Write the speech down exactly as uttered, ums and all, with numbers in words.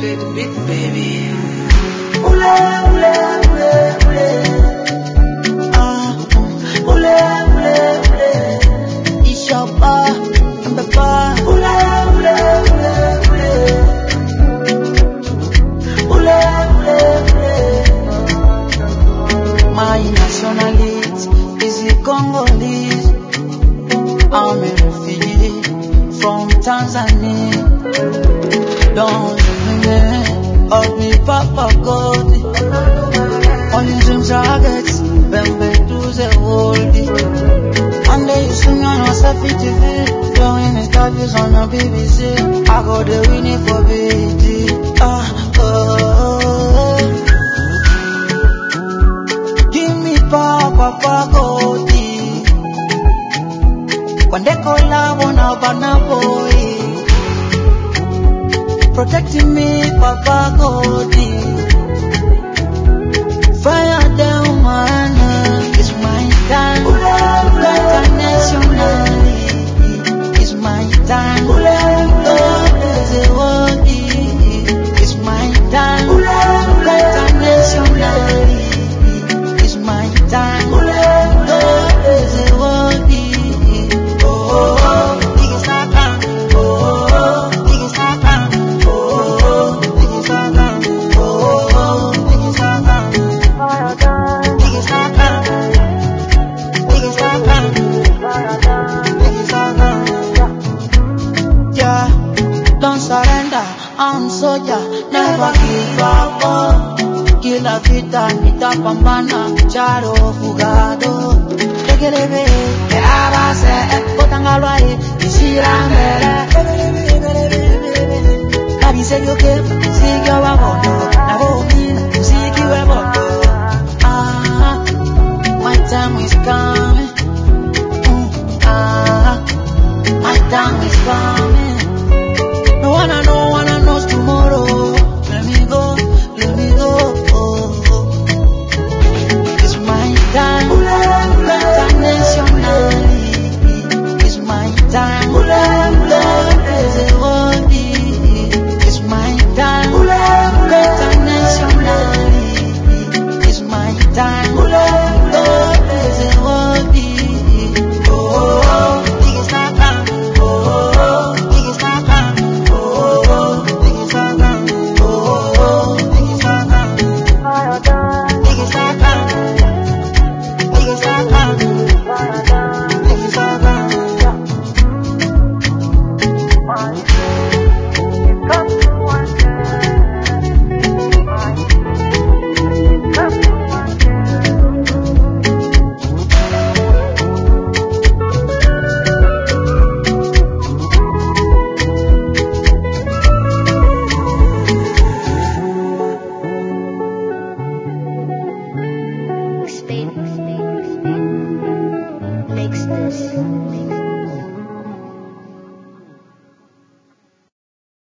Play the beat, baby. Ule, ule, ule, ule. Ah, ule, ule, ule. Ishaba, mbeba. Ule, ule, ule, ule. Ule, ule, ule. My nationality is the Congolese. I'm a refugee from Tanzania. Don't forget of me, Papa God. Only dreams targets, Bembe to the world. One day you see me on Wasafi T V, doing interviews on the B B C. I got the winning for B T. Ah, oh. Give me Papa, Papa God. When they call out on a banana boy, protecting me, Papa God. Fire down my hand, it's my time. Internationally, it's my time. God is the one, it's my time. Internationally, it's my time. God is the one. I'm soldier, never give up. Oh. Kila vita nitapambana, charo fugado. Tegelebe, te abase, kotangalwae, ishiramere. Nadi se yo que